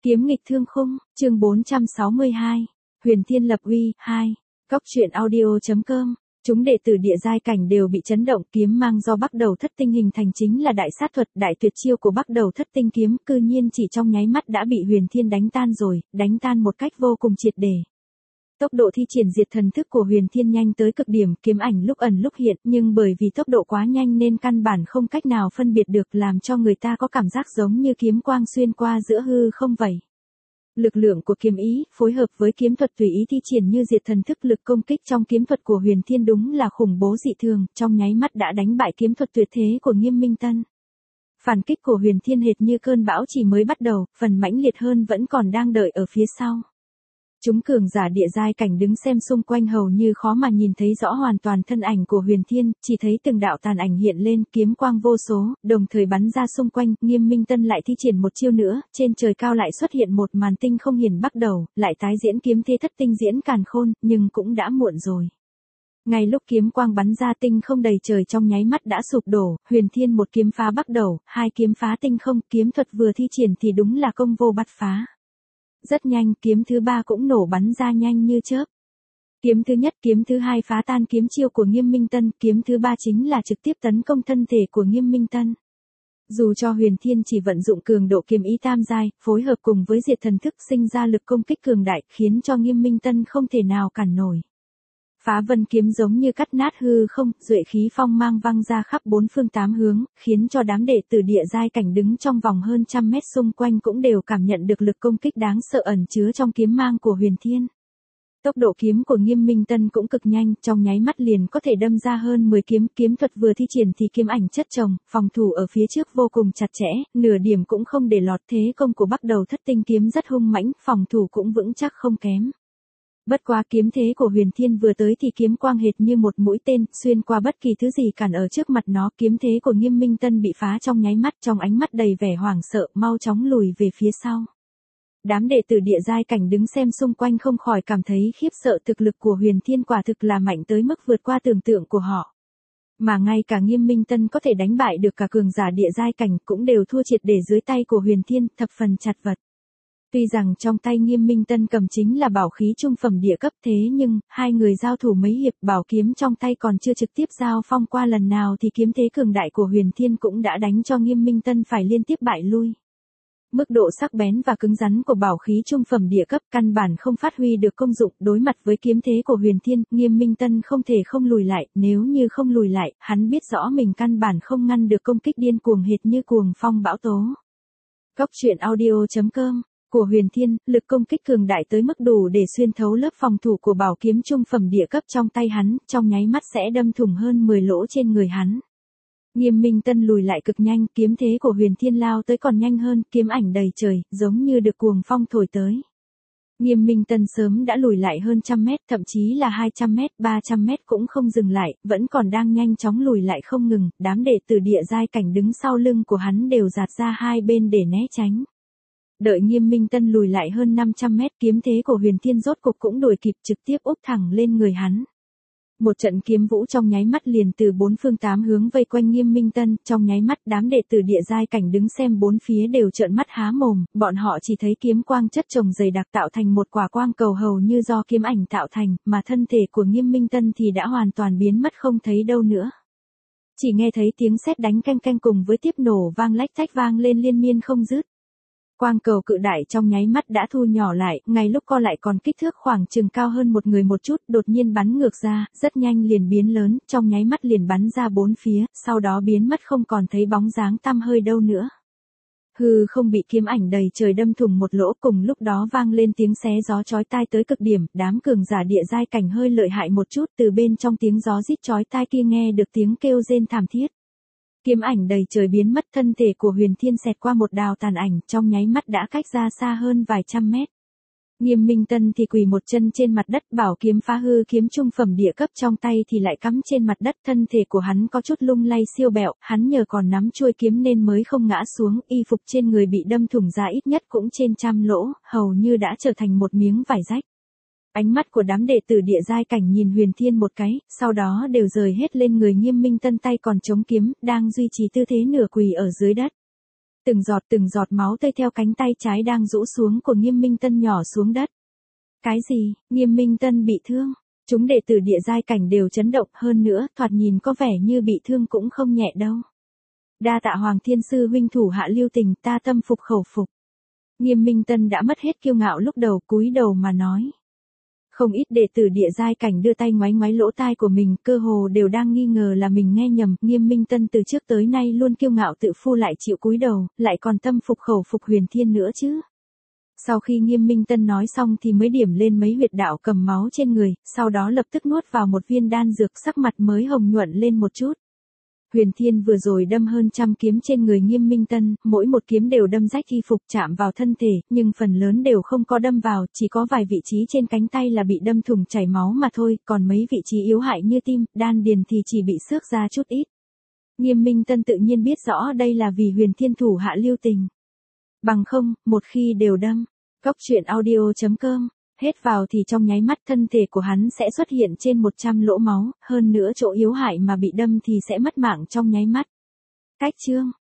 Kiếm nghịch thương khung, chương 462. Huyền Thiên lập uy, 2. Cóc truyện audio.com. Chúng đệ tử địa giai cảnh đều bị chấn động, kiếm mang do Bắc Đầu Thất Tinh hình thành chính là đại sát thuật, đại tuyệt chiêu của Bắc Đầu Thất Tinh kiếm, cư nhiên chỉ trong nháy mắt đã bị Huyền Thiên đánh tan rồi, đánh tan một cách vô cùng triệt để. Tốc độ thi triển diệt thần thức của Huyền Thiên nhanh tới cực điểm, kiếm ảnh lúc ẩn lúc hiện, nhưng bởi vì tốc độ quá nhanh nên căn bản không cách nào phân biệt được, làm cho người ta có cảm giác giống như kiếm quang xuyên qua giữa hư không vậy. Lực lượng của kiếm ý, phối hợp với kiếm thuật tùy ý thi triển như diệt thần thức, lực công kích trong kiếm thuật của Huyền Thiên đúng là khủng bố dị thường, trong nháy mắt đã đánh bại kiếm thuật tuyệt thế của Nghiêm Minh Tân. Phản kích của Huyền Thiên hệt như cơn bão chỉ mới bắt đầu, phần mãnh liệt hơn vẫn còn đang đợi ở phía sau. Chúng cường giả địa giai cảnh đứng xem xung quanh hầu như khó mà nhìn thấy rõ hoàn toàn thân ảnh của Huyền Thiên, chỉ thấy từng đạo tàn ảnh hiện lên, kiếm quang vô số, đồng thời bắn ra xung quanh. Nghiêm Minh Tân lại thi triển một chiêu nữa, trên trời cao lại xuất hiện một màn tinh không hiển Bắc Đầu, lại tái diễn kiếm thế thất tinh diễn càn khôn, nhưng cũng đã muộn rồi. Ngay lúc kiếm quang bắn ra, tinh không đầy trời trong nháy mắt đã sụp đổ, Huyền Thiên một kiếm phá Bắc Đầu, hai kiếm phá tinh không, kiếm thuật vừa thi triển thì đúng là công vô bát phá. Rất nhanh, kiếm thứ ba cũng nổ bắn ra nhanh như chớp. Kiếm thứ nhất, kiếm thứ hai phá tan kiếm chiêu của Nghiêm Minh Tân, kiếm thứ ba chính là trực tiếp tấn công thân thể của Nghiêm Minh Tân. Dù cho Huyền Thiên chỉ vận dụng cường độ kiếm ý tam giai, phối hợp cùng với diệt thần thức sinh ra lực công kích cường đại, khiến cho Nghiêm Minh Tân không thể nào cản nổi. Phá vân kiếm giống như cắt nát hư không, duệ khí phong mang văng ra khắp bốn phương tám hướng, khiến cho đám đệ tử địa giai cảnh đứng trong vòng hơn trăm mét xung quanh cũng đều cảm nhận được lực công kích đáng sợ ẩn chứa trong kiếm mang của Huyền Thiên. Tốc độ kiếm của Nghiêm Minh Tân cũng cực nhanh, trong nháy mắt liền có thể đâm ra hơn 10 kiếm, kiếm thuật vừa thi triển thì kiếm ảnh chất chồng, phòng thủ ở phía trước vô cùng chặt chẽ, nửa điểm cũng không để lọt, thế công của Bắc Đầu Thất Tinh kiếm rất hung mãnh, phòng thủ cũng vững chắc không kém. Bất quá kiếm thế của Huyền Thiên vừa tới thì kiếm quang hệt như một mũi tên, xuyên qua bất kỳ thứ gì cản ở trước mặt nó, kiếm thế của Nghiêm Minh Tân bị phá trong nháy mắt, trong ánh mắt đầy vẻ hoảng sợ, mau chóng lùi về phía sau. Đám đệ tử địa giai cảnh đứng xem xung quanh không khỏi cảm thấy khiếp sợ, thực lực của Huyền Thiên quả thực là mạnh tới mức vượt qua tưởng tượng của họ. Mà ngay cả Nghiêm Minh Tân có thể đánh bại được cả cường giả địa giai cảnh cũng đều thua triệt để dưới tay của Huyền Thiên, thập phần chật vật. Tuy rằng trong tay Nghiêm Minh Tân cầm chính là bảo khí trung phẩm địa cấp, thế nhưng, hai người giao thủ mấy hiệp, bảo kiếm trong tay còn chưa trực tiếp giao phong qua lần nào thì kiếm thế cường đại của Huyền Thiên cũng đã đánh cho Nghiêm Minh Tân phải liên tiếp bại lui. Mức độ sắc bén và cứng rắn của bảo khí trung phẩm địa cấp căn bản không phát huy được công dụng, đối mặt với kiếm thế của Huyền Thiên, Nghiêm Minh Tân không thể không lùi lại, nếu như không lùi lại, hắn biết rõ mình căn bản không ngăn được công kích điên cuồng hệt như cuồng phong bão tố. Cóc truyện audio.com. Của Huyền Thiên, lực công kích cường đại tới mức đủ để xuyên thấu lớp phòng thủ của bảo kiếm trung phẩm địa cấp trong tay hắn, trong nháy mắt sẽ đâm thủng hơn 10 lỗ trên người hắn. Nghiêm Minh Tân lùi lại cực nhanh, kiếm thế của Huyền Thiên lao tới còn nhanh hơn, kiếm ảnh đầy trời, giống như được cuồng phong thổi tới. Nghiêm Minh Tân sớm đã lùi lại hơn trăm mét, thậm chí là 200 mét, 300 mét cũng không dừng lại, vẫn còn đang nhanh chóng lùi lại không ngừng, đám đệ tử địa giai cảnh đứng sau lưng của hắn đều dạt ra hai bên để né tránh. Đợi Nghiêm Minh Tân lùi lại hơn 500 mét, kiếm thế của Huyền Thiên rốt cục cũng đuổi kịp, trực tiếp úp thẳng lên người hắn. Một trận kiếm vũ trong nháy mắt liền từ bốn phương tám hướng vây quanh Nghiêm Minh Tân, trong nháy mắt đám đệ tử địa giai cảnh đứng xem bốn phía đều trợn mắt há mồm, bọn họ chỉ thấy kiếm quang chất chồng dày đặc tạo thành một quả quang cầu hầu như do kiếm ảnh tạo thành, mà thân thể của Nghiêm Minh Tân thì đã hoàn toàn biến mất không thấy đâu nữa. Chỉ nghe thấy tiếng sét đánh canh canh cùng với tiếp nổ vang lách tách vang lên liên miên không dứt. Quang cầu cự đại trong nháy mắt đã thu nhỏ lại, ngay lúc co lại còn kích thước khoảng chừng cao hơn một người một chút, đột nhiên bắn ngược ra, rất nhanh liền biến lớn, trong nháy mắt liền bắn ra bốn phía, sau đó biến mất không còn thấy bóng dáng tăm hơi đâu nữa. Hư không bị kiếm ảnh đầy trời đâm thủng một lỗ, cùng lúc đó vang lên tiếng xé gió chói tai tới cực điểm, đám cường giả địa giai cảnh hơi lợi hại một chút, từ bên trong tiếng gió rít chói tai kia nghe được tiếng kêu rên thảm thiết. Kiếm ảnh đầy trời biến mất, thân thể của Huyền Thiên xẹt qua một đạo tàn ảnh, trong nháy mắt đã cách ra xa hơn vài trăm mét. Nghiêm Minh Tân thì quỳ một chân trên mặt đất, bảo kiếm phá hư kiếm trung phẩm địa cấp trong tay thì lại cắm trên mặt đất, thân thể của hắn có chút lung lay siêu bẹo, hắn nhờ còn nắm chuôi kiếm nên mới không ngã xuống, y phục trên người bị đâm thủng ra ít nhất cũng trên trăm lỗ, hầu như đã trở thành một miếng vải rách. Ánh mắt của đám đệ tử địa giai cảnh nhìn Huyền Thiên một cái, sau đó đều rời hết lên người Nghiêm Minh Tân tay còn chống kiếm, đang duy trì tư thế nửa quỳ ở dưới đất. Từng giọt máu tươi theo cánh tay trái đang rũ xuống của Nghiêm Minh Tân nhỏ xuống đất. Cái gì, Nghiêm Minh Tân bị thương? Chúng đệ tử địa giai cảnh đều chấn động, hơn nữa, thoạt nhìn có vẻ như bị thương cũng không nhẹ đâu. Đa tạ Hoàng Thiên Sư huynh thủ hạ lưu tình, ta tâm phục khẩu phục. Nghiêm Minh Tân đã mất hết kiêu ngạo lúc đầu, cúi đầu mà nói. Không ít đệ tử địa giai cảnh đưa tay ngoáy ngoáy lỗ tai của mình, cơ hồ đều đang nghi ngờ là mình nghe nhầm. Nghiêm Minh Tân từ trước tới nay luôn kiêu ngạo tự phu lại chịu cúi đầu, lại còn tâm phục khẩu phục Huyền Thiên nữa chứ. Sau khi Nghiêm Minh Tân nói xong thì mới điểm lên mấy huyệt đạo cầm máu trên người, sau đó lập tức nuốt vào một viên đan dược, sắc mặt mới hồng nhuận lên một chút. Huyền Thiên vừa rồi đâm hơn 100 kiếm trên người Nghiêm Minh Tân, mỗi một kiếm đều đâm rách y phục chạm vào thân thể, nhưng phần lớn đều không có đâm vào, chỉ có vài vị trí trên cánh tay là bị đâm thủng chảy máu mà thôi, còn mấy vị trí yếu hại như tim, đan điền thì chỉ bị xước ra chút ít. Nghiêm Minh Tân tự nhiên biết rõ đây là vì Huyền Thiên thủ hạ lưu tình. Bằng không, một khi đều đâm. Cốc truyện audio.com, hết vào thì trong nháy mắt thân thể của hắn sẽ xuất hiện trên 100 lỗ máu, hơn nữa chỗ yếu hại mà bị đâm thì sẽ mất mạng trong nháy mắt. Cách chương